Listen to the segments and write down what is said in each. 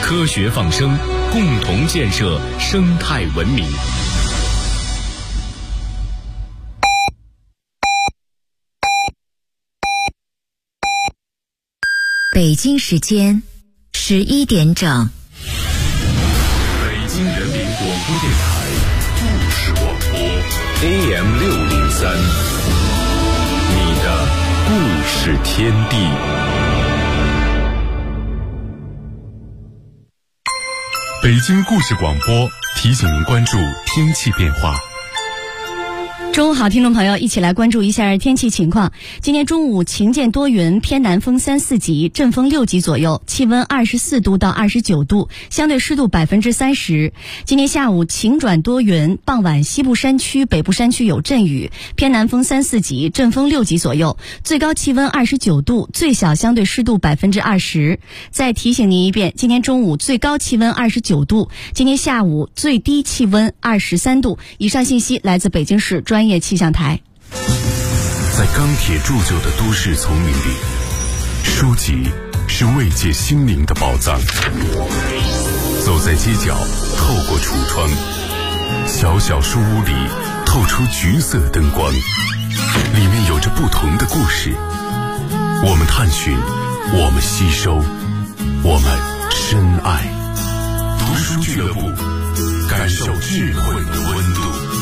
科学放声，共同建设生态文明。 北京时间11点整。 北京人民广播电台故事广播 AM603，你的故事天地。北京故事广播提醒您关注天气变化。 中午好，听众朋友，一起来关注一下天气情况。今天中午晴间多云，偏南风3、4级，阵风6级左右，气温24度到29度，相对湿度30%。今天下午晴转多云，傍晚西部山区、北部山区有阵雨，偏南风3、4级，阵风6级左右，最高气温29度，最小相对湿度20%。再提醒您一遍，今天中午最高气温29度，今天下午最低气温23度。以上信息来自北京市专业气象台。 在钢铁铸就的都市丛林里，书籍是慰藉心灵的宝藏。走在街角，透过橱窗，小小书屋里透出橘色灯光，里面有着不同的故事。我们探寻，我们吸收，我们深爱。读书俱乐部，感受智慧的温度。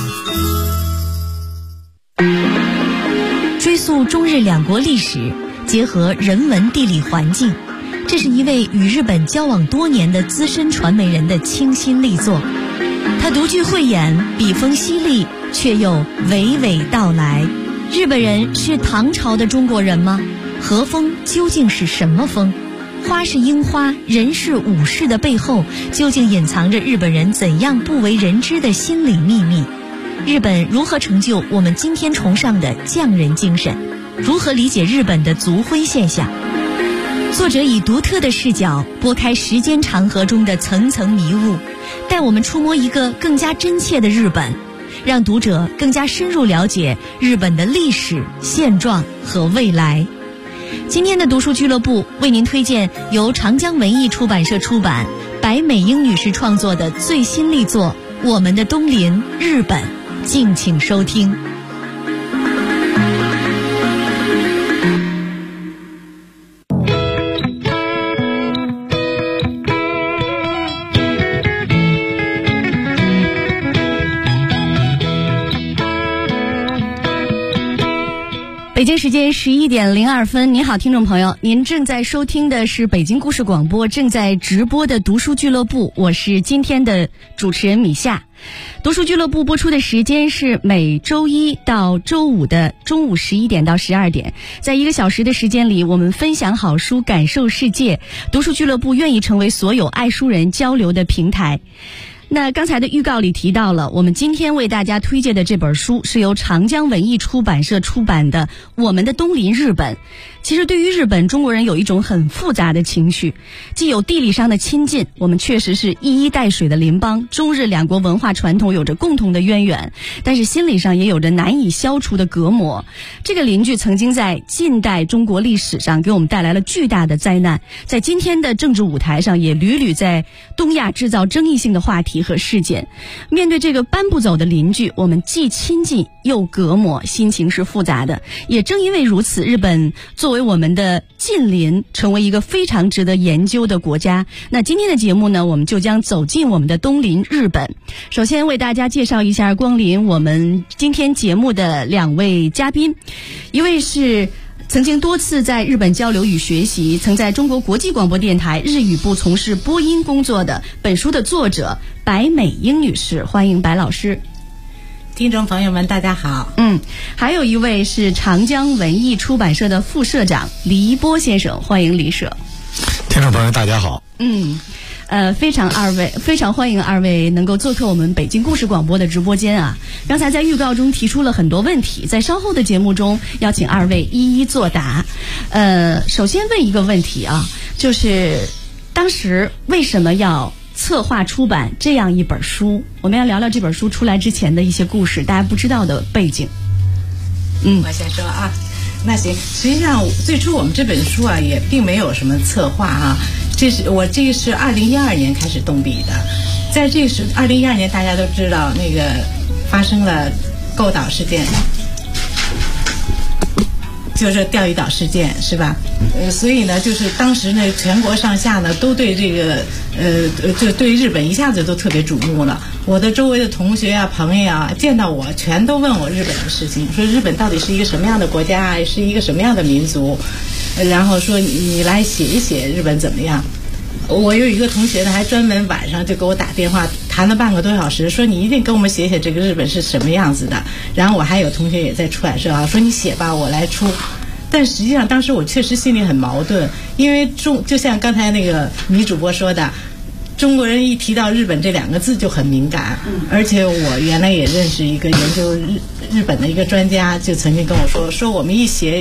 追溯中日两国历史，结合人文地理环境，这是一位与日本交往多年的资深传媒人的倾心力作。他独具慧眼，笔锋犀利，却又娓娓道来。日本人是唐朝的中国人吗？和风究竟是什么风？花是樱花，人是武士的背后，究竟隐藏着日本人怎样不为人知的心理秘密？日本如何成就我们今天崇尚的匠人精神？如何理解日本的族徽现象？作者以独特的视角拨开时间长河中的层层迷雾，带我们触摸一个更加真切的日本，让读者更加深入了解日本的历史、现状和未来。今天的读书俱乐部为您推荐由长江文艺出版社出版、白美英女士创作的最新力作《我们的东邻日本》，敬请收听。北京时间11点02分，您好，听众朋友，您正在收听的是北京故事广播正在直播的读书俱乐部，我是今天的主持人米夏。读书俱乐部播出的时间是每周一到周五的中午11点到12点，在1个小时的时间里，我们分享好书，感受世界。读书俱乐部愿意成为所有爱书人交流的平台。那刚才的预告里提到了，我们今天为大家推荐的这本书是由长江文艺出版社出版的《我们的东邻日本》。其实对于日本，中国人有一种很复杂的情绪，既有地理上的亲近，我们确实是一衣带水的邻邦，中日两国文化传统有着共同的渊源，但是心理上也有着难以消除的隔膜。这个邻居曾经在近代中国历史上给我们带来了巨大的灾难，在今天的政治舞台上也屡屡在东亚制造争议性的话题和事件。面对这个搬不走的邻居，我们既亲近又隔膜，心情是复杂的。也正因为如此，日本作为我们的近邻，成为一个非常值得研究的国家。那今天的节目呢，我们就将走进我们的东邻日本。首先为大家介绍一下光临我们今天节目的2位嘉宾，一位是曾经多次在日本交流与学习，曾在中国国际广播电台日语部从事播音工作的本书的作者白美英女士，欢迎白老师。 听众朋友们大家好。 还有一位是长江文艺出版社的副社长黎波先生，欢迎黎社。 听众朋友大家好。 非常欢迎二位能够做客我们北京故事广播的直播间啊。刚才在预告中提出了很多问题，在稍后的节目中要请二位一一作答。首先问一个问题啊，就是当时为什么要策划出版这样一本书？我们要聊聊这本书出来之前的一些故事，大家不知道的背景。 我先说啊，那行，实际上最初我们这本书啊也并没有什么策划啊， 这是2012年开始动笔的。在这是2012年，大家都知道那个发生了购岛事件，就是钓鱼岛事件，是吧？所以呢，就是当时呢，全国上下呢都对这个就对日本一下子都特别瞩目了。我的周围的同学啊、朋友啊，见到我全都问我日本的事情，说日本到底是一个什么样的国家，是一个什么样的民族，然后说你来写一写日本怎么样。我有一个同学呢，还专门晚上就给我打电话，谈了半个多小时，说你一定给我们写写这个日本是什么样子的。然后我还有同学也在出版社啊，说你写吧，我来出。但实际上当时我确实心里很矛盾，因为就像刚才那个女主播说的，中国人一提到日本这2个字就很敏感，而且我原来也认识一个研究日本的一个专家，就曾经跟我说我们一写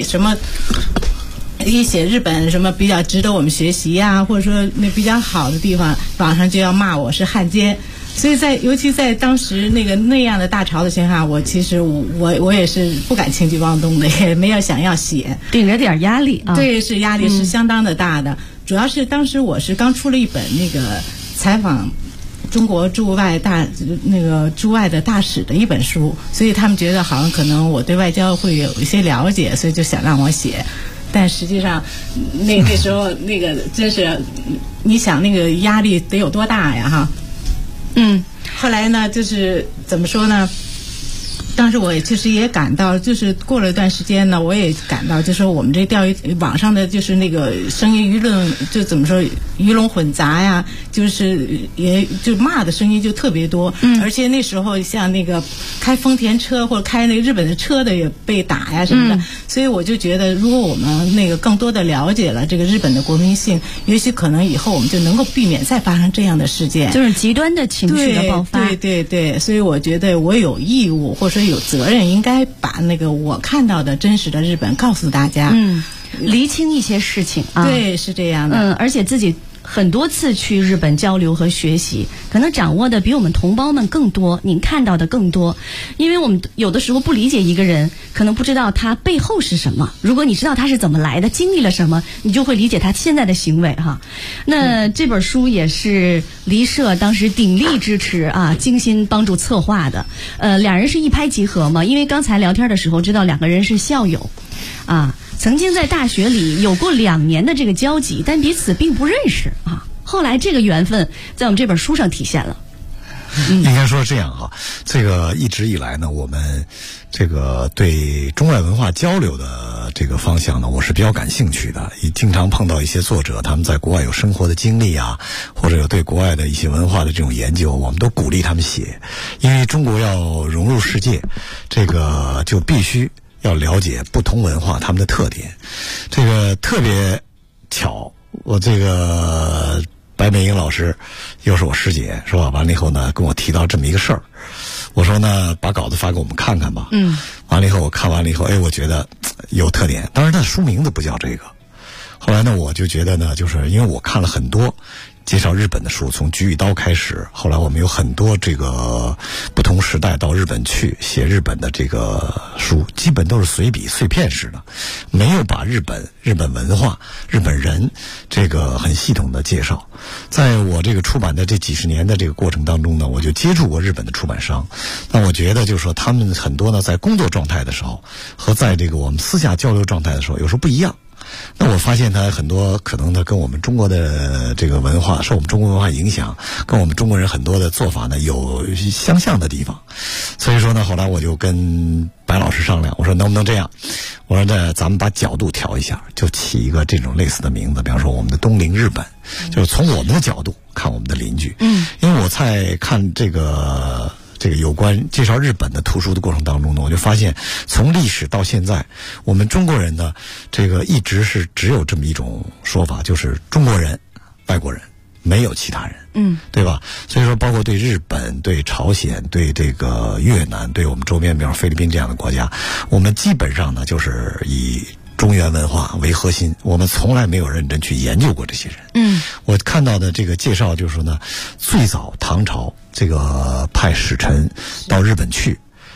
日本什么比较值得我们学习呀，或者说那比较好的地方，网上就要骂我是汉奸。所以尤其在当时那样的大潮的情况下，我其实我也是不敢轻举妄动的，也没有想要写， 顶着点压力啊。 对，是压力是相当的大的。主要是当时我是刚出了一本那个采访中国驻外的大使的一本书，所以他们觉得好像可能我对外交会有一些了解，所以就想让我写。但实际上那时候那个真是，你想那个压力得有多大呀哈。后来呢，就是怎么说呢，当时我其实也感到，就是过了一段时间呢，我也感到，就是说我们这钓鱼网上的就是那个声音舆论，就怎么说鱼龙混杂呀，就是也就骂的声音就特别多。而且那时候像那个开丰田车或者开那个日本的车的也被打呀什么的。所以我就觉得，如果我们那个更多的了解了这个日本的国民性，也许可能以后我们就能够避免再发生这样的事件， 就是极端的情绪的爆发。 对，所以我觉得我有义务或者说有责任，应该把那个我看到的真实的日本告诉大家， 厘清一些事情啊。 对，是这样的。 而且自己很多次去日本交流和学习，可能掌握的比我们同胞们更多，您看到的更多。因为我们有的时候不理解一个人，可能不知道他背后是什么。如果你知道他是怎么来的，经历了什么，你就会理解他现在的行为哈。那这本书也是离社当时鼎力支持啊，精心帮助策划的。两人是一拍即合嘛，因为刚才聊天的时候知道2个人是校友啊。曾经在大学里有过2年的这个交集，但彼此并不认识啊。后来这个缘分在我们这本书上体现了。 应该说这样哈，这个一直以来呢，我们这个对中外文化交流的这个方向呢，我是比较感兴趣的。也经常碰到一些作者，他们在国外有生活的经历啊，或者有对国外的一些文化的这种研究，我们都鼓励他们写，因为中国要融入世界，这个就必须要了解不同文化他们的特点。这个特别巧，我这个白美英老师又是我师姐，是吧？完了以后呢，跟我提到这么一个事儿，我说呢，把稿子发给我们看看吧。完了以后我看完了以后，我觉得有特点。当然，他的书名字不叫这个。后来呢，我就觉得呢，就是因为我看了很多介绍日本的书，从《菊与刀》开始，后来我们有很多这个不同时代到日本去写日本的这个书，基本都是随笔碎片式的，没有把日本文化、日本人这个很系统的介绍。在我这个出版的这几十年的这个过程当中呢，我就接触过日本的出版商。那我觉得就是说，他们很多呢，在工作状态的时候和在这个我们私下交流状态的时候，有时候不一样。那我发现他很多可能他跟我们中国的这个文化，受我们中国文化影响，跟我们中国人很多的做法呢有相像的地方。所以说呢，后来我就跟白老师商量，我说能不能这样？我说呢，咱们把角度调一下，就起一个这种类似的名字，比方说我们的东邻日本，就是从我们的角度看我们的邻居。因为我在看这个有关介绍日本的图书的过程当中呢，我就发现从历史到现在，我们中国人呢，这个一直是只有这么一种说法，就是中国人、外国人，没有其他人，对吧？所以说，包括对日本、对朝鲜、对这个越南、对我们周边，比如菲律宾这样的国家，我们基本上呢就是以中原文化为核心，我们从来没有认真去研究过这些人。我看到的这个介绍就是说呢，最早唐朝这个派使臣到日本去，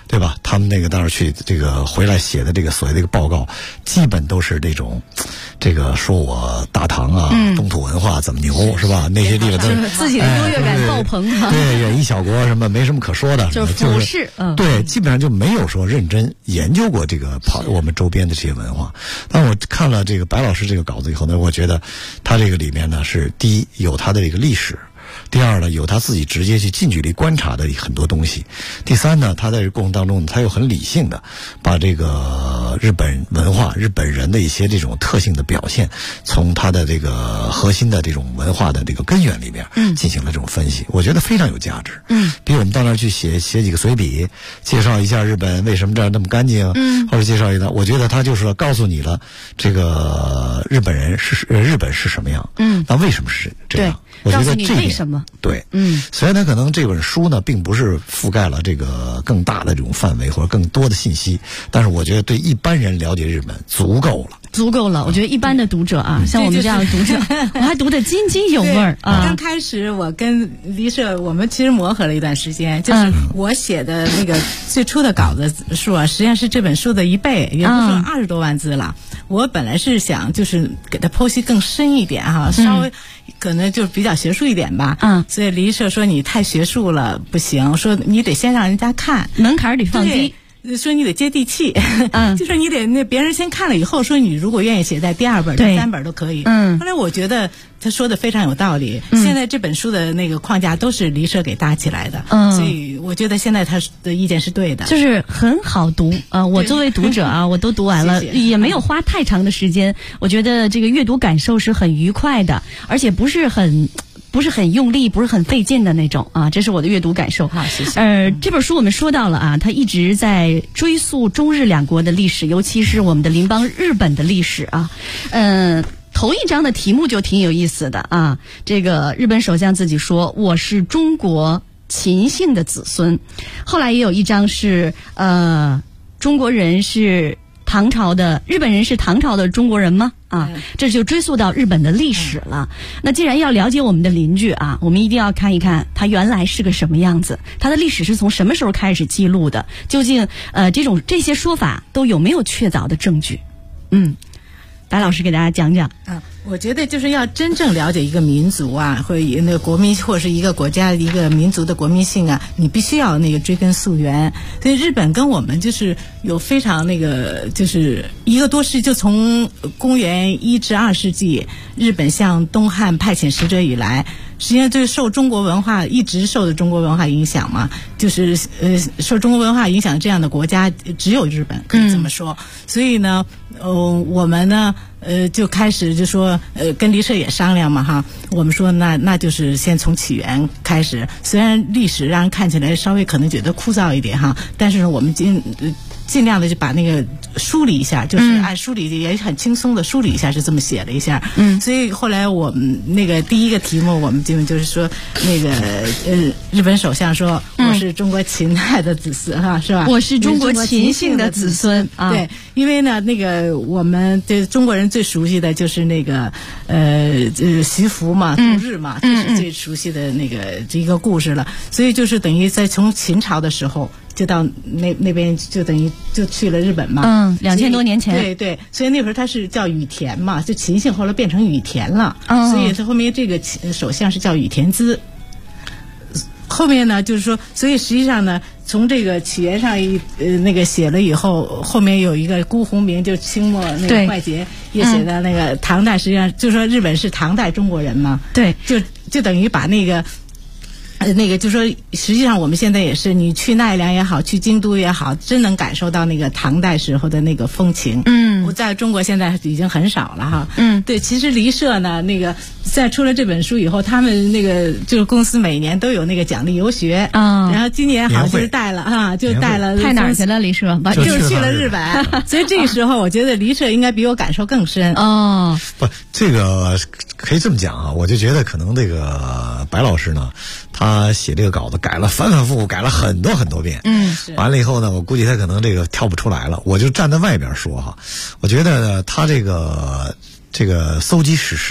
对吧？他们那个当时去这个回来写的这个所谓的一个报告，基本都是这种，这个说我大唐啊，东土文化怎么牛是吧？那些地方都是自己的优越感爆棚哈。 对，远一小国什么没什么可说的， 就是俯视， 对，基本上就没有说认真研究过这个我们周边的这些文化。但我看了这个白老师这个稿子以后呢，我觉得他这个里面呢是第一有他的这个历史。第二呢，有他自己直接去近距离观察的很多东西。第三呢，他在这过程当中，他又很理性的把这个日本文化、日本人的一些这种特性的表现，从他的这个核心的这种文化的这个根源里面，进行了这种分析，我觉得非常有价值。比我们到那儿去写几个随笔，介绍一下日本为什么这儿那么干净，或者介绍一下，我觉得他就是告诉你了这个日本是什么样，那为什么是这样？我觉得这为什么？ 对，虽然他可能这本书呢，并不是覆盖了这个更大的这种范围或者更多的信息，但是我觉得对一般人了解日本足够了。我觉得一般的读者啊，像我们这样的读者，我还读得津津有味儿啊。 刚开始我跟黎社，我们其实磨合了一段时间，就是我写的那个最初的稿子数啊，实际上是这本书的1倍，也就是说20多万字了。我本来是想就是给它剖析更深一点哈，稍微可能就比较学术一点吧。所以黎社说你太学术了不行，说你得先让人家看， 门槛得放低。 说你得接地气，就是你得别人先看了以后，说你如果愿意写在第2本、第3本都可以。后来我觉得他说的非常有道理。现在这本书的那个框架都是黎社给搭起来的，所以我觉得现在他的意见是对的， 就是很好读我作为读者啊，我都读完了，也没有花太长的时间。我觉得这个阅读感受是很愉快的，而且不是很用力，不是很费劲的那种啊，这是我的阅读感受。 好，谢谢。 这本书我们说到了啊，它一直在追溯中日两国的历史，尤其是我们的邻邦日本的历史啊。头一章的题目就挺有意思的啊，这个日本首相自己说我是中国秦姓的子孙，后来也有一章是中国人是唐朝的，日本人是唐朝的中国人吗？这就追溯到日本的历史了。那既然要了解我们的邻居啊，我们一定要看一看它原来是个什么样子，它的历史是从什么时候开始记录的，究竟这些说法都有没有确凿的证据？白老师给大家讲讲。 我觉得就是要真正了解一个民族啊，或者那个国民，或者是一个国家一个民族的国民性啊，你必须要那个追根溯源。所以日本跟我们就是有非常那个，就是1个多世纪，就从公元1至2世纪，日本向东汉派遣使者以来，实际上就是受中国文化一直受的中国文化影响嘛，就是受中国文化影响这样的国家只有日本，可以这么说。所以呢，我们呢。就开始就说跟黎社也商量嘛哈，我们说那就是先从起源开始，虽然历史让人看起来稍微可能觉得枯燥一点哈，但是我们尽量的就把那个梳理一下，就是按梳理也很轻松的梳理一下，是这么写了一下。所以后来我们那个第一个题目，我们就是说那个日本首相说我是中国秦代的子孙哈，是吧？ 我是中国秦姓的子孙啊。 对，因为呢那个我们对中国人最熟悉的就是那个徐福嘛，度日嘛，这是最熟悉的那个这一个故事了。所以就是等于在从秦朝的时候。就到那边就等于就去了日本嘛 ，2000多年前。 对，所以那会儿他是叫羽田嘛，就秦姓后来变成羽田了，所以他后面这个首相是叫羽田资。后面呢，就是说，所以实际上呢，从这个起源上那个写了以后，后面有一个辜鸿铭，就清末那个坏杰也写的那个唐代，实际上就说日本是唐代中国人嘛， 对， 就等于把那个就说实际上我们现在也是，你去奈良也好，去京都也好，真能感受到那个唐代时候的那个风情。我在中国现在已经很少了哈。对，其实黎社呢，那个在出了这本书以后，他们那个就是公司每年都有那个奖励游学然后今年好像就是带了派哪儿去了？黎社就去了日本。所以这个时候我觉得黎社应该比我感受更深。 不，这个可以这么讲啊，我就觉得可能这个白老师呢，他写这个稿子改了反反复复，改了很多很多遍。完了以后呢，我估计他可能这个跳不出来了。我就站在外边说哈，我觉得他这个搜集史实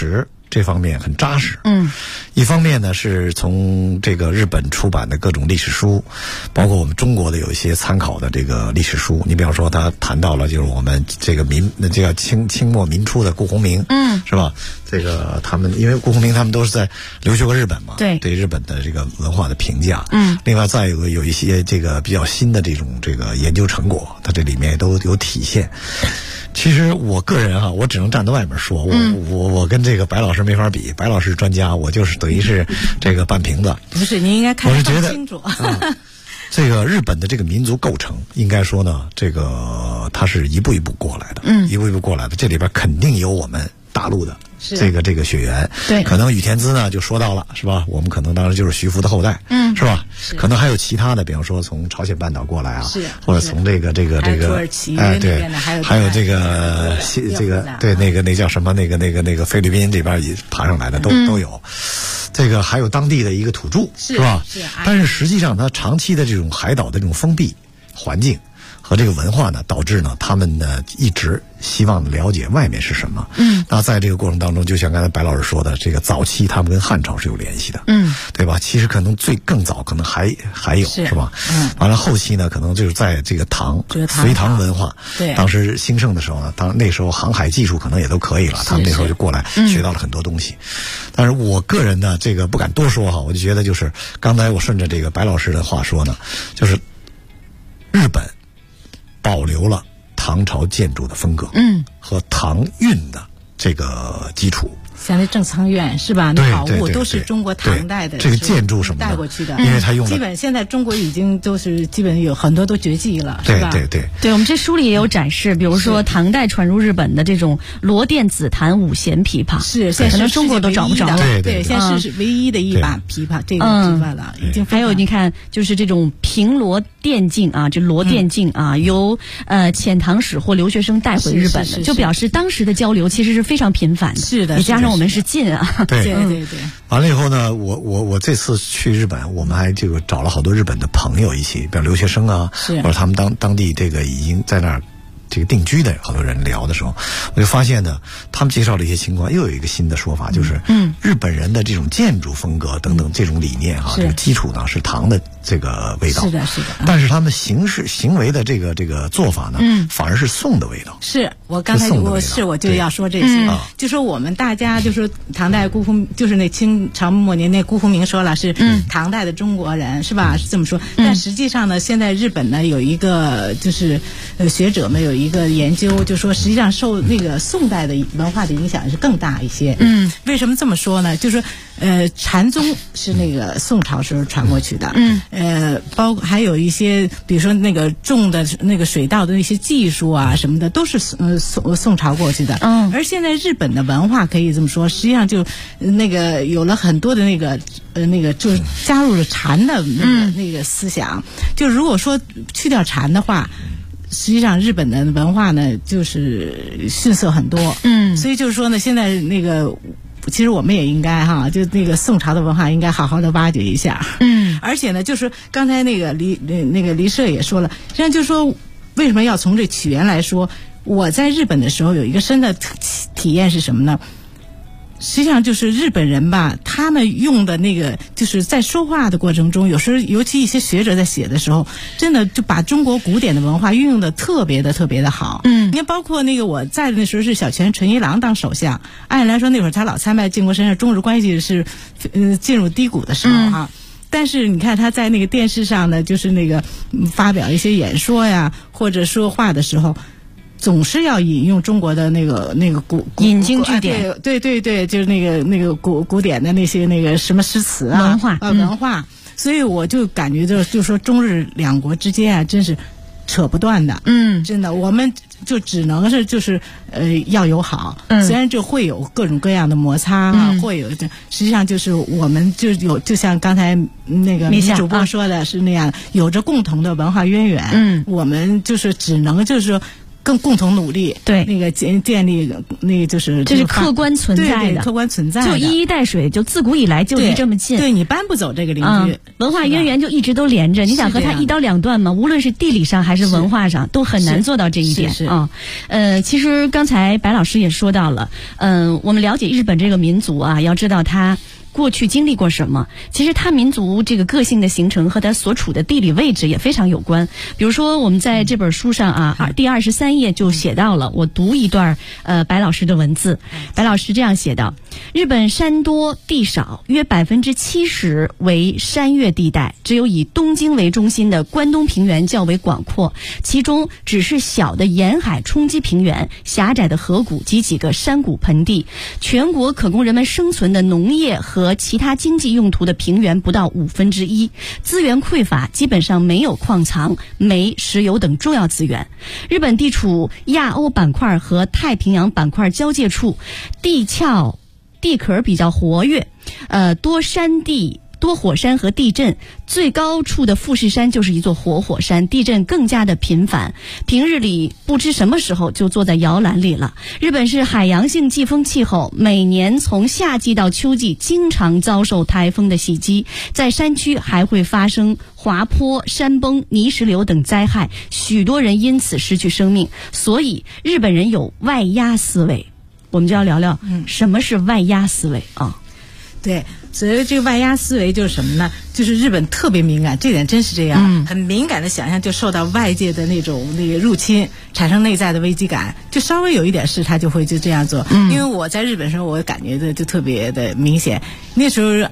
这方面很扎实。一方面呢是从这个日本出版的各种历史书，包括我们中国的有一些参考的这个历史书。你比方说他谈到了就是我们这个这个清末民初的顾鸿铭，是吧？这个他们因为顾鸿铭他们都是在留学过日本嘛，对日本的这个文化的评价。另外再有一些这个比较新的这种这个研究成果，它这里面都有体现。其实我个人哈，我只能站在外面说，我跟这个白老师没法比，白老师专家，我就是等于是这个半瓶子。 不是，您应该看得更清楚。 这个日本的这个民族构成，应该说呢，这个它是一步一步过来的，一步一步过来的。这里边肯定有我们大陆的这个血缘， 对， 可能羽田孜呢就说到了，是吧？我们可能当时就是徐福的后代，是吧？可能还有其他的，比方说从朝鲜半岛过来啊，或者从这个土耳其那边的， 还有这个对那叫什么那个菲律宾这边也爬上来的都有。这个还有当地的一个土著，是吧？但是实际上，它长期的这种海岛的这种封闭环境和这个文化呢，导致呢，他们呢一直希望了解外面是什么。那在这个过程当中，就像刚才白老师说的，这个早期他们跟汉朝是有联系的，对吧？其实可能更早，可能还有，是吧？完了后期呢，可能就是在这个隋唐文化，当时兴盛的时候呢，那时候航海技术可能也都可以了，他们那时候就过来学到了很多东西。但是我个人呢，这个不敢多说哈，我就觉得就是刚才我顺着这个白老师的话说呢，就是日本保留了唐朝建筑的风格，和唐韵的这个基础。 像那正仓院是吧？那宝物都是中国唐代的这个建筑什么的带过去的， 因为它用基本现在中国已经都是基本有很多都绝迹了，是吧？ 对，我们这书里也有展示，比如说唐代传入日本的这种罗甸紫檀五弦琵琶， 是现在可能中国都找不着了。 对，现在是唯一的一把琵琶，这个琵琶了，已经。 还有你看，就是这种平罗甸镜啊，就罗甸镜啊，由遣唐使或留学生带回日本的，就表示当时的交流其实是非常频繁的。 是的， 也加上我们是近啊。 对。 完了以后呢，我这次去日本，我们还这个找了好多日本的朋友一起，比如留学生啊，或者他们当地这个已经在那儿这个定居的好多人聊的时候，我就发现呢，他们介绍了一些情况，又有一个新的说法，就是日本人的这种建筑风格等等这种理念哈，这个基础呢是唐的这个味道， 是的。 但是他们行为的这个做法呢，反而是宋的味道。 是我刚才我就要说这些，就说我们大家就说唐代就是那清朝末年那辜鸿铭说了是唐代的中国人，是吧？是这么说。但实际上呢，现在日本呢有一个就是学者们有一个研究，就说实际上受那个宋代的文化的影响是更大一些。为什么这么说呢？就是禅宗是那个宋朝时候传过去的。包括还有一些，比如说那个种的那个水稻的那些技术啊什么的，都是宋朝过去的。而现在日本的文化可以这么说，实际上就那个有了很多的那个就是加入了禅的那个思想。就如果说去掉禅的话，实际上日本的文化呢就是逊色很多。所以就是说呢，现在那个其实我们也应该哈，就那个宋朝的文化应该好好的挖掘一下。而且呢，就是刚才那个黎社也说了，实际上就是说为什么要从这起源来说，我在日本的时候有一个深的体验是什么呢？实际上就是日本人吧，他们用的那个就是在说话的过程中，有时候尤其一些学者在写的时候，真的就把中国古典的文化运用的特别的好。你看，包括那个我在的那时候是小泉纯一郎当首相，按理来说那会儿他老参拜靖国神社，中日关系是进入低谷的时候啊。但是你看他在那个电视上呢，就是那个发表一些演说呀，或者说话的时候，总是要引用中国的那个引经据典， 对，就是那个古典的那些那个什么诗词啊文化，所以我就感觉就说中日两国之间啊，真是扯不断的。真的，我们就只能是就是要友好。虽然就会有各种各样的摩擦啊，会有，实际上就是我们就像刚才那个主播说的是那样，有着共同的文化渊源。我们就是只能就是说更共同努力， 对那个建立那个就是这是客观存在的， 对客观存在的， 就一衣带水，就自古以来就离这么近， 对你搬不走这个邻居， 文化渊源就一直都连着，你想和他一刀两断吗？无论是地理上还是文化上，都很难做到这一点啊。其实刚才白老师也说到了，我们了解日本这个民族啊，要知道他过去经历过什么？其实他民族这个个性的形成和他所处的地理位置也非常有关。比如说，我们在这本书上啊，第23页就写到了，我读一段白老师的文字。白老师这样写道：日本山多地少，约70%为山岳地带，只有以东京为中心的关东平原较为广阔，其中只是小的沿海冲积平原、狭窄的河谷及几个山谷盆地，全国可供人们生存的农业和其他经济用途的平原不到1/5，资源匮乏，基本上没有矿藏、煤、石油等重要资源。日本地处亚欧板块和太平洋板块交界处，地壳比较活跃，多山地。多火山和地震，最高处的富士山就是一座活火山，地震更加的频繁，平日里不知什么时候就坐在摇篮里了。日本是海洋性季风气候，每年从夏季到秋季经常遭受台风的袭击，在山区还会发生滑坡、山崩、泥石流等灾害，许多人因此失去生命。所以日本人有外压思维，我们就要聊聊什么是外压思维啊。 对，所以这个外压思维就是什么呢？就是日本特别敏感，这点真是这样，很敏感的想象就受到外界的那个入侵，产生内在的危机感，就稍微有一点事他就会就这样做。因为我在日本时候，我感觉的就特别的明显。那时候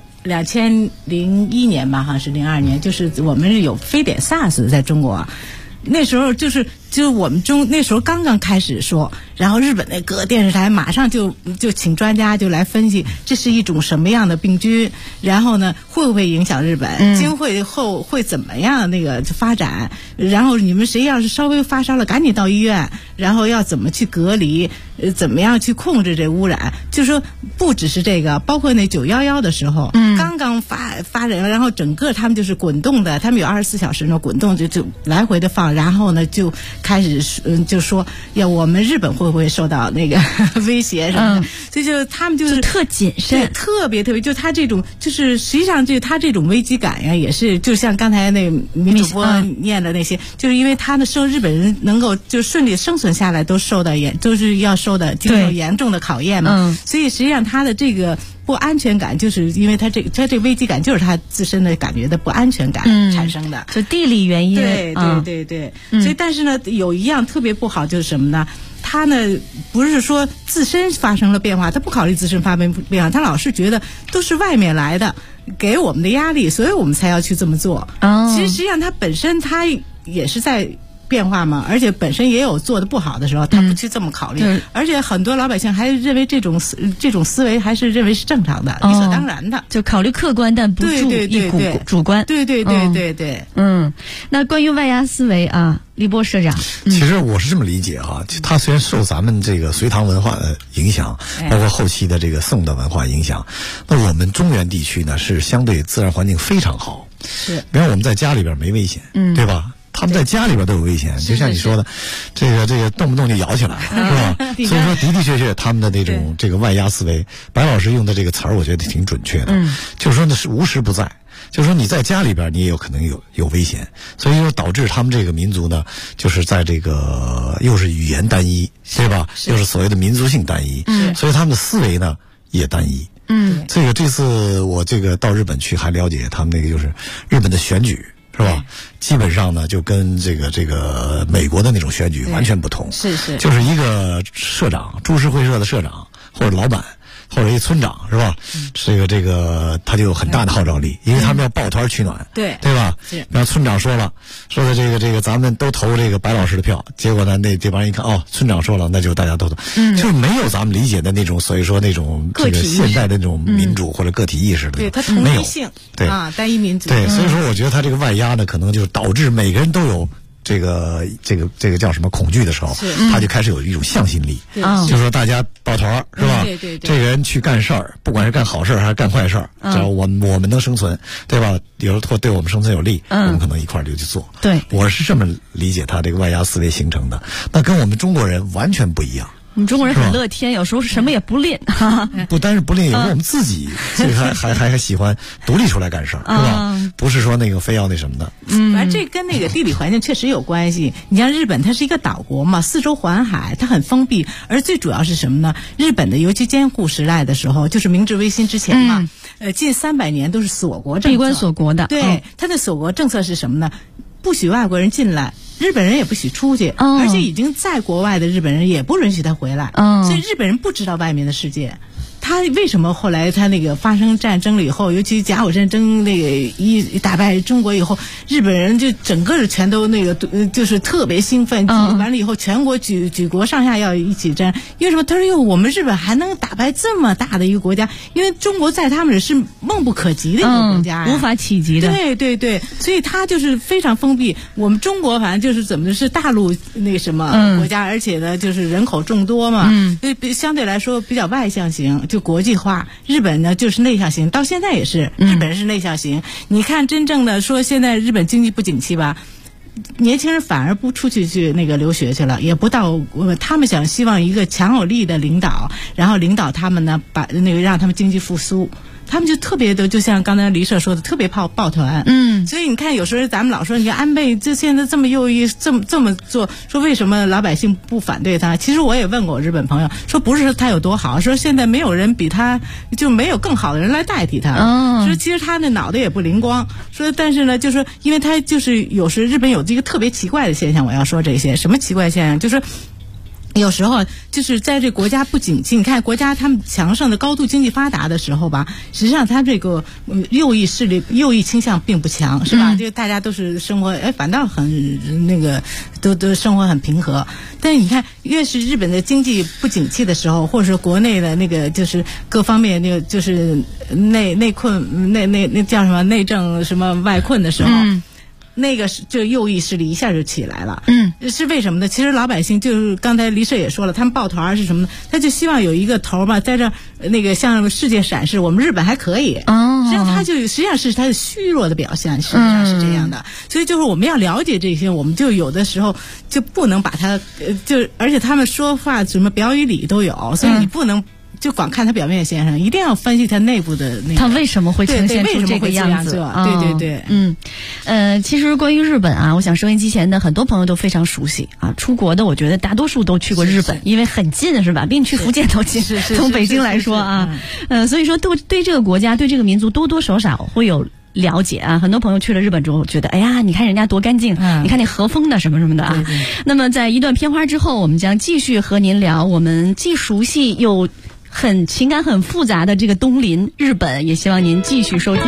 2001年吧，好像是02年，就是我们有非典 SARS 在中国。那时候就是我们那时候刚刚开始说，然后日本那各电视台马上就请专家就来分析这是一种什么样的病菌，然后呢会不会影响日本，今后会怎么样那个发展，然后你们谁要是稍微发烧了赶紧到医院，然后要怎么去隔离，怎么样去控制这污染。就是说不只是这个，包括那911的时候，刚刚发展，然后整个他们就是滚动的，他们有24小时那滚动就来回的放，然后呢就开始就说呀，我们日本会不会受到那个威胁什么的？所以就他们就特谨慎， 特别就他这种就是实际上就他这种危机感呀，也是就像刚才那女主播念的那些，就是因为他的日本人能够就顺利生存下来，都是要受的经受严重的考验嘛。所以实际上他的这个不安全感，就是因为他这危机感就是他自身的感觉的不安全感产生的， 就地理原因。 对，所以但是呢，有一样特别不好就是什么呢？他呢不是说自身发生了变化，他不考虑自身发生变化，他老是觉得都是外面来的给我们的压力，所以我们才要去这么做。其实实际上他本身他也是在变化嘛，而且本身也有做的不好的时候，他不去这么考虑，而且很多老百姓还认为这种思维还是认为是正常的，理所当然的， 就考虑客观但不注意主观。 对。 那关于外压思维啊，李波社长， 其实我是这么理解哈，他虽然受咱们这个隋唐文化的影响，包括后期的这个宋的文化影响，那我们中原地区呢是相对自然环境非常好， 是， 比如我们在家里边没危险，对吧？他们在家里边都有危险，就像你说的，这个动不动就摇起来了，是吧？所以说的确他们的那种这个外压思维，白老师用的这个词儿，我觉得挺准确的。就是说那是无时不在，就是说你在家里边你也有可能有危险，所以说导致他们这个民族呢，就是在这个又是语言单一，对吧？又是所谓的民族性单一，所以他们的思维呢也单一。这次我这个到日本去还了解他们那个就是日本的选举。是吧？基本上呢，就跟这个美国的那种选举完全不同。 是， 就是一个社长，株式会社的社长或者老板或者一村长，是吧？这个他就有很大的号召力，因为他们要抱团取暖，对吧？然后村长说的这个咱们都投这个白老师的票，结果呢，这帮人一看，村长说了，那就大家都投，就是没有咱们理解的那种，所以说那种这个现代的那种民主或者个体意识的， 对，他统一性，对啊，单一民族， 对，所以说我觉得他这个外压呢，可能就是导致每个人都有这个叫什么恐惧的时候，他就开始有一种向心力，就说大家抱团是吧？ 对， 这个人去干事儿，不管是干好事还是干坏事，只要我们能生存，对吧？有时候对我们生存有利，我们可能一块儿就去做。 对， 我是这么理解他这个外压思维形成的，那跟我们中国人完全不一样。 我们中国人很乐天，有时候什么也不吝。 不单是不吝，有时候我们自己这个还喜欢独立出来干事儿，是吧？不是说那个非要那什么的。 反正这跟那个地理环境确实有关系。你像日本，它是一个岛国嘛，四周环海，它很封闭。而最主要是什么呢？日本的尤其艰苦时代的时候，就是明治维新之前嘛，近300年都是锁国政策， 闭关锁国的。 对，它的锁国政策是什么呢？不许外国人进来。日本人也不许出去，而且已经在国外的日本人也不允许他回来，所以日本人不知道外面的世界。他为什么后来他那个发生战争了以后，尤其甲午战争那个一打败中国以后，日本人就整个全都那个就是特别兴奋，完了以后全国举国上下要一起战。因为什么？他说哟，我们日本还能打败这么大的一个国家，因为中国在他们是梦不可及的一个国家呀， 无法企及的。 对，所以他就是非常封闭。我们中国反正就是怎么的是大陆那个什么国家，而且呢就是人口众多嘛，相对来说比较外向型。就国际化，日本呢就是内向型，到现在也是，日本是内向型。你看，真正的说现在日本经济不景气吧，年轻人反而不出去那个留学去了，也不到，他们希望一个强有力的领导，然后领导他们呢，把那个让他们经济复苏。他们就特别的，就像刚才黎社说的，特别抱团。所以你看，有时候咱们老说，你看安倍这现在这么右翼，这么做，说为什么老百姓不反对他？其实我也问过我日本朋友，说不是他有多好，说现在没有人比他就没有更好的人来代替他。说其实他那脑袋也不灵光。说但是呢，就是说，因为他就是有时日本有一个特别奇怪的现象，我要说这些什么奇怪现象，就是有时候就是在这国家不景气，你看国家他们强盛的高度经济发达的时候吧，实际上他这个右翼势力、右翼倾向并不强，是吧？就大家都是生活，反倒很那个，都生活很平和。但是你看，越是日本的经济不景气的时候，或者是国内的那个就是各方面那个就是内困那叫什么内政什么外困的时候。那个这右翼势力一下就起来了，是为什么呢？其实老百姓就是刚才黎社也说了，他们抱团是什么呢？他就希望有一个头吧，在这那个向世界展示我们日本还可以。实际上他就实际上是他的虚弱的表现，实际上是这样的。所以就是我们要了解这些，我们就有的时候就不能把它而且他们说话什么表语里都有，所以你不能。就光看他表面现象，一定要分析他内部的那个。 他为什么会呈现出这个样子？ 对。 其实关于日本啊，我想收音机前的很多朋友都非常熟悉啊。出国的，我觉得大多数都去过日本，因为很近，是吧？比你去福建都近。从北京来说啊，所以说对这个国家、对这个民族多多少少会有了解啊。很多朋友去了日本之后，觉得哎呀，你看人家多干净，你看那和风的什么什么的啊。那么在一段片花之后，我们将继续和您聊我们既熟悉又很情感很复杂的这个东邻日本，也希望您继续收听。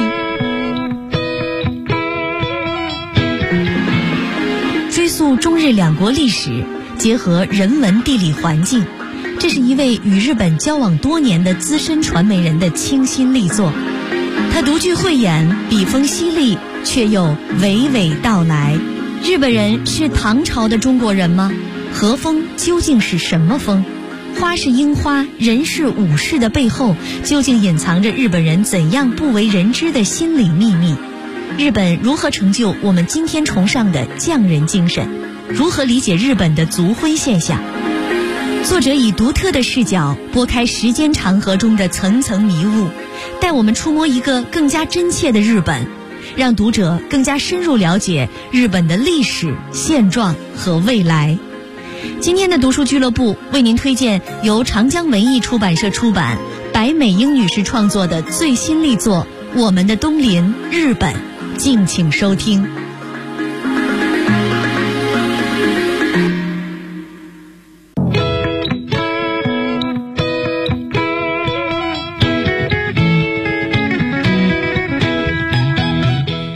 追溯中日两国历史，结合人文地理环境，这是一位与日本交往多年的资深传媒人的倾心力作。他独具慧眼，笔锋犀利，却又娓娓道来。日本人是唐朝的中国人吗？和风究竟是什么风？花是樱花，人是武士的背后，究竟隐藏着日本人怎样不为人知的心理秘密？日本如何成就我们今天崇尚的匠人精神？如何理解日本的族徽现象？作者以独特的视角拨开时间长河中的层层迷雾，带我们触摸一个更加真切的日本，让读者更加深入了解日本的历史、现状和未来。今天的读书俱乐部为您推荐由长江文艺出版社出版、白美英女士创作的最新力作《我们的东邻日本》，敬请收听。 欢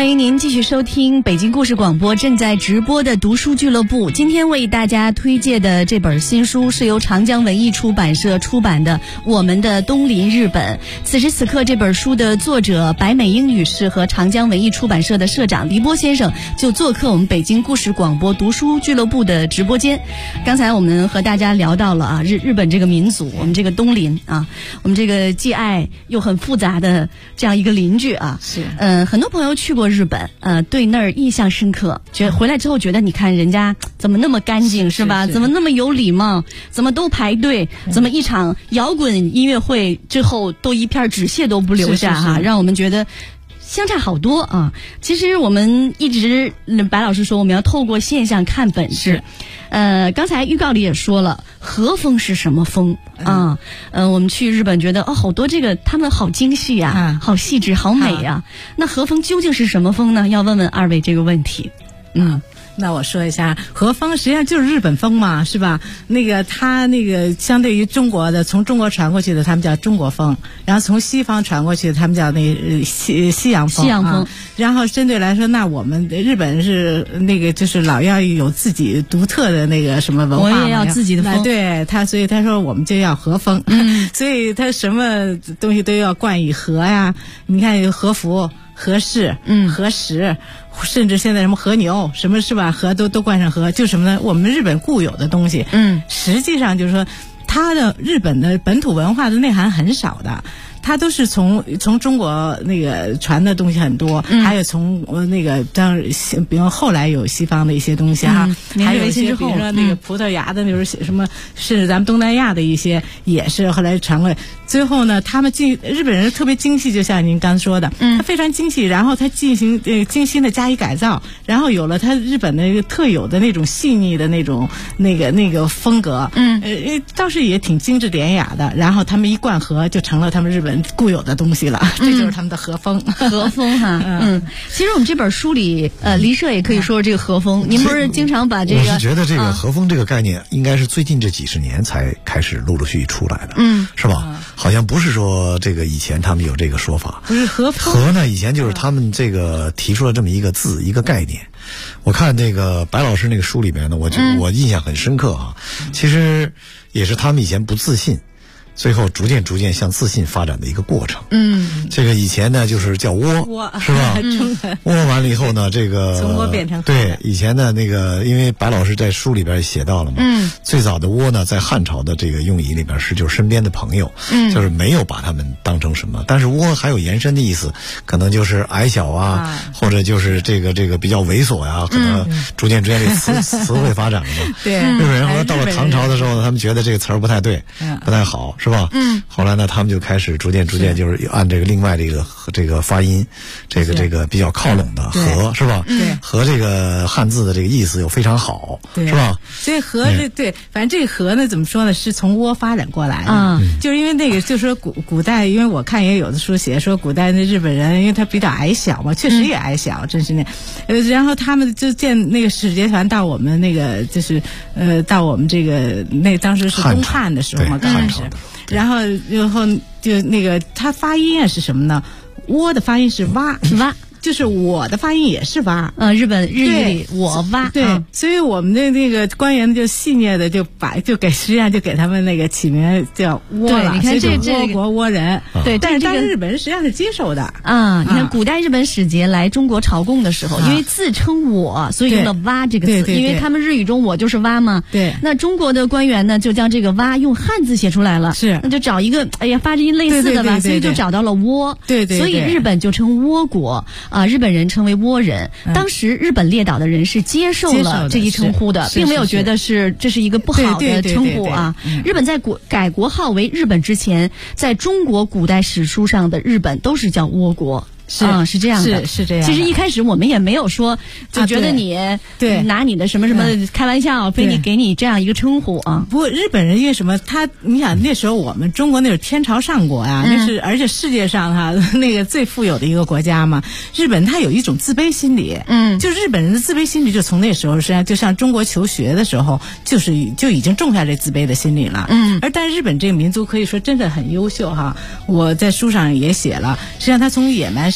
欢迎您继续收听北京故事广播正在直播的读书俱乐部。今天为大家推荐的这本新书是由长江文艺出版社出版的《我们的东邻日本》。此时此刻，这本书的作者白美英女士和长江文艺出版社的社长黎波先生就做客我们北京故事广播读书俱乐部的直播间。刚才我们和大家聊到了日本这个民族，我们这个东邻我们这个既爱又很复杂的这样一个邻居是很多朋友去过日本，对那儿印象深刻，觉得回来之后觉得，你看人家怎么那么干净，是吧？怎么那么有礼貌？怎么都排队？怎么一场摇滚音乐会之后都一片纸屑都不留下让我们觉得相差好多啊！其实我们一直白老师说我们要透过现象看本质。刚才预告里也说了，和风是什么风我们去日本觉得好多这个他们好精细呀，好细致，好美呀。那和风究竟是什么风呢？要问问二位这个问题。 那我说一下，和风实际上就是日本风嘛，是吧？它相对于中国的，从中国传过去的，他们叫中国风；然后从西方传过去的，他们叫西洋风。 西洋风。 然后针对来说，那我们日本是就是老要有自己独特的什么文化嘛， 我也要自己的风。 对所以他说我们就要和风。所以他什么东西都要冠以和呀。你看有和服。和氏，和食，甚至现在什么和牛，什么是吧？和都冠上和，就什么呢？我们日本固有的东西，实际上就是说，它的日本的本土文化的内涵很少的。它都是从中国传的东西很多，还有从比如后来有西方的一些东西还有一些比如说葡萄牙的什么，甚至咱们东南亚的一些也是后来传过来。最后呢，他们日本人特别精细，就像您刚说的，他非常精细，然后他进行精心的加以改造，然后有了他日本的特有的那种细腻的那种风格，倒是也挺精致典雅的。然后他们一贯和，就成了他们日本固有的东西了，这就是他们的和风。 和风其实我们这本书里，黎社也可以说这个和风。您不是经常把这个？ 我是觉得这个和风这个概念，应该是最近这几十年才开始陆陆续续出来的，是吧？好像不是说这个以前他们有这个说法。 不是和风。 和呢，以前就是他们这个提出了这么一个字，一个概念。我看那个白老师那个书里面呢，我印象很深刻其实也是他们以前不自信。最后逐渐向自信发展的一个过程。这个以前呢就是叫窝，是吧？窝完了以后呢，这个从窝变成对，以前呢因为白老师在书里边写到了嘛，最早的窝呢在汉朝的这个用语里边是就是身边的朋友，就是没有把他们当成什么。但是窝还有延伸的意思，可能就是矮小或者就是这个比较猥琐呀，可能逐渐这词汇发展了嘛。 对， 日本人后来到了唐朝的时候呢，他们觉得这个词儿不太对，不太好。是吧？后来呢，他们就开始逐渐就是按这个另外这个发音，这个比较靠拢的和，是吧？ 对， 和这个汉字的这个意思又非常好，是吧？ 所以和对，反正这个和呢，怎么说呢？是从窝发展过来的，就是因为就是说古代，因为我看也有的书写说古代的日本人，因为他比较矮小嘛，确实也矮小，真是然后他们就建那个使节团到我们就是到我们当时是东汉的时候嘛，刚开始。然后就它发音是什么呢？窝的发音是蛙，就是我的发音也是蛙。 日语里我蛙。 对，所以我们的那个官员就戏谑的实际上就给他们起名叫倭了。 对，你看这倭国倭人。 对， 但是当时日本人实际上是接受的你看古代日本使节来中国朝贡的时候，因为自称我，所以用了蛙这个词，因为他们日语中我就是蛙嘛。 对。 那中国的官员呢，就将这个蛙用汉字写出来了。 是。 那就找一个发音类似的吧，所以就找到了倭。 对。 所以日本就称倭国。日本人称为倭人。当时日本列岛的人是接受了这一称呼的，并没有觉得这是一个不好的称呼日本在改国号为日本之前，在中国古代史书上的日本都是叫倭国。是这样的， 是这样。 其实一开始我们也没有说，就觉得你拿你的什么开玩笑，非得给你这样一个称呼不过日本人因为什么？你想那时候我们中国那是天朝上国呀，那是而且世界上最富有的一个国家嘛。日本他有一种自卑心理，就日本人的自卑心理就从那时候实际上就像中国求学的时候，就已经种下这自卑的心理了。但日本这个民族可以说真的很优秀我在书上也写了，实际上他从野蛮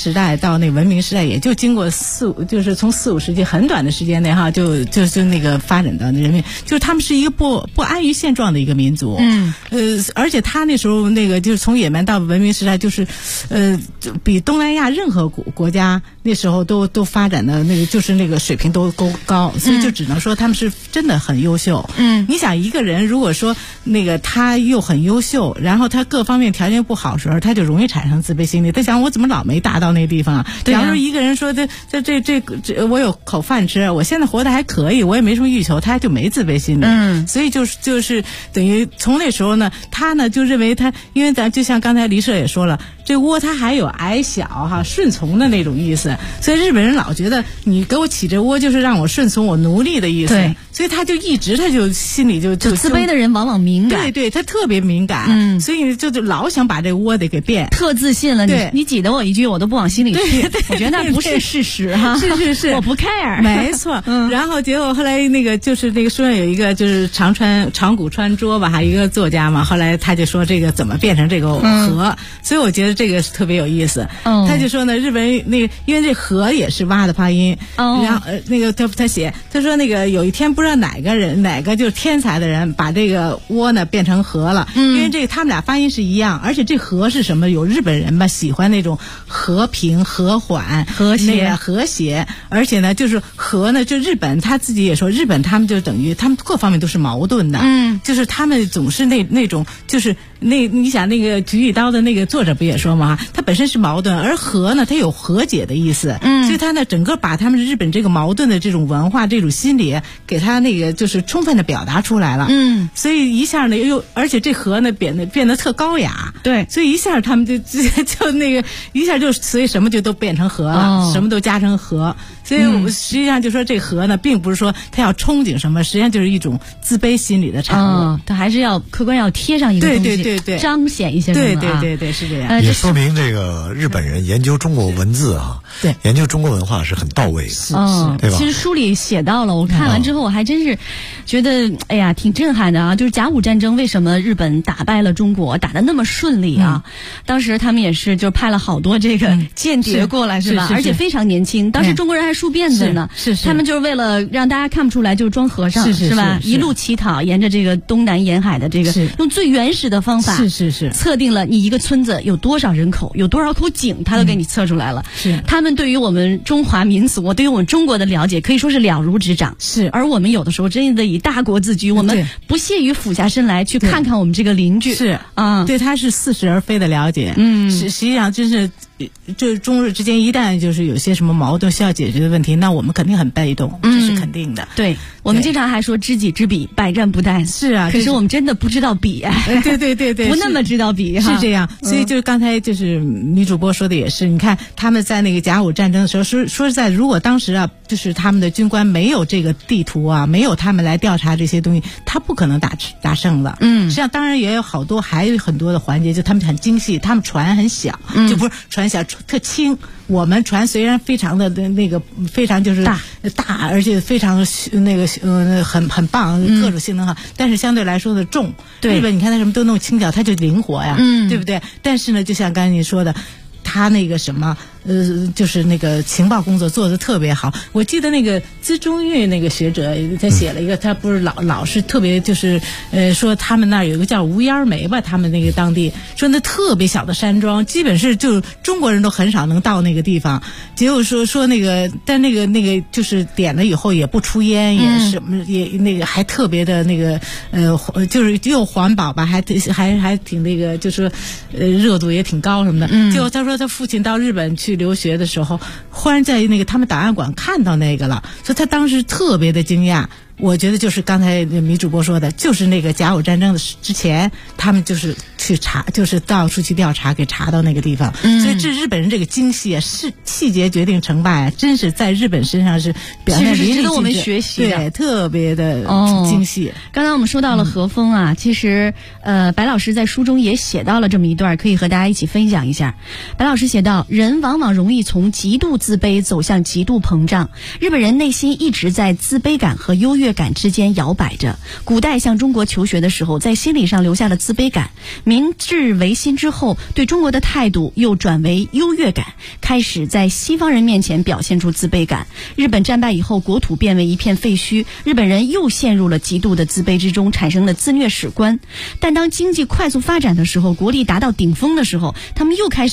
时代到那文明时代，也就经过就是从4、5世纪很短的时间内哈，就那个发展到人民，就是他们是一个不安于现状的一个民族。而且他那时候那个就是从野蛮到文明时代，就是比东南亚任何国家那时候都发展的那个就是那个水平都够高，所以就只能说他们是真的很优秀。你想一个人如果说那个他又很优秀，然后他各方面条件不好的时候，他就容易产生自卑心理。他想我怎么老没达到那个地方啊？假如一个人说这我有口饭吃，我现在活得还可以，我也没什么欲求，他就没自卑心理。所以就是等于从那时候呢，他呢就认为他，因为咱就像刚才黎社也说了，这倭他还有矮小哈顺从的那种意思，所以日本人老觉得你给我起这倭就是让我顺从我奴隶的意思。对，所以他就一直他就心里就自卑的人往往敏感。 对，他特别敏感。所以就老想把这倭得给变， 特自信了。你挤得我一句我都不往心里去。我觉得那不是事实哈。 是我不 care。 没错。然后结果后来那个就是那个书上有一个就是长谷川卓吧，还有一个作家嘛，后来他就说这个怎么变成这个河。所以我觉得这个是特别有意思。他就说呢，日本人那个因为这河也是蛙的发音。然后那个他写他说那个有一天不知道哪个就是天才的人把这个倭呢变成河了。因为这个他们俩发音是一样，而且这河是什么？有日本人吧喜欢那种和平和缓和谐，而且呢就是河呢，就日本他自己也说，日本他们就等于他们各方面都是矛盾的。就是他们总是那种就是你想那个菊与刀的那个作者不也说嘛，他本身是矛盾，而和呢它有和解的意思。所以他呢整个把他们日本这个矛盾的这种文化这种心理给他那个就是充分的表达出来了。所以一下呢而且这和呢变得特高雅。对，所以一下他们就那个一下就所以什么就都变成和了。什么都加成和。所以我们实际上就说这和呢并不是说他要憧憬什么，实际上就是一种自卑心理的产物。 他还是要客观要贴上一个东西， 对， 彰显一些什么。 对，是这样。 也说明这个日本人研究中国文字啊，对，研究中国文化是很到位的。是，对吧？ 其实书里写到了，我看完之后我还真是觉得哎呀挺震撼的啊！就是甲午战争为什么日本打败了中国，打得那么顺利啊？当时他们也是就派了好多这个间谍过来，是吧？而且非常年轻，当时中国人还梳辫子呢。是，他们就是为了让大家看不出来，就是装和尚，是吧？一路乞讨，沿着这个东南沿海的这个，用最原始的方法，是测定了你一个村子有多少人口，有多少口井，他都给你测出来了。是，他们对于我们中华民族，对于我们中国的了解可以说是了如指掌。是，而我们有的时候真的以大国自居，我们不屑于俯下身来去看看我们这个邻居。是啊， 对他是似是而非的了解。实际上真是。就中日之间一旦就是有些什么矛盾需要解决的问题，那我们肯定很被动，这是肯定的。 对，我们经常还说知己知彼，百战不殆。是啊，可是我们真的不知道比。对， 不那么知道比是这样。所以就是刚才就是女主播说的也是，你看他们在那个甲午战争的时候，说实在，如果当时啊，就是他们的军官没有这个地图啊，没有他们来调查这些东西，他不可能打胜了。实际上当然也有还有很多的环节，就他们很精细，他们船很小，就不是船小特轻。我们船虽然非常的那个非常就是大，而且非常那个很棒，各种性能好，但是相对来说的重。日本你看它什么都弄轻巧，它就灵活呀，对不对？但是呢，就像刚才你说的，他那个什么。就是那个情报工作做得特别好。我记得那个资中玉那个学者他写了一个，他不是老是特别就是说他们那儿有一个叫无烟梅吧，他们那个当地说那特别小的山庄，基本是就中国人都很少能到那个地方。结果说那个，但那个就是点了以后也不出烟，也什么也那个还特别的那个就是又环保吧，还挺那个就是热度也挺高什么的。结果他说他父亲到日本去留学的时候，忽然在那个他们档案馆看到那个了，所以他当时特别的惊讶。我觉得就是刚才米主播说的，就是那个甲午战争的之前，他们就是去查，就是到处去调查，给查到那个地方。所以这日本人这个精细啊，是细节决定成败啊，真是在日本身上是表现淋漓尽致， 值得我们学习的， 对，特别的精细。 刚才我们说到了和风啊，其实白老师在书中也写到了这么一段，可以和大家一起分享一下。白老师写到，人往往容易从极度自卑走向极度膨胀，日本人内心一直在自卑感和优越越感之间摇摆着。古代向中国求学的时候，在心理上留下了自卑感。明治维新之后，对中国的态度又转为优越感，开始在西方人面前表现出自卑感。日本战败以后，国土变为一片废墟，日本人又陷入了极度的自卑之中，产生了自虐史观。但当经济快速发展的时候，国力达到顶峰的时候，他们又开始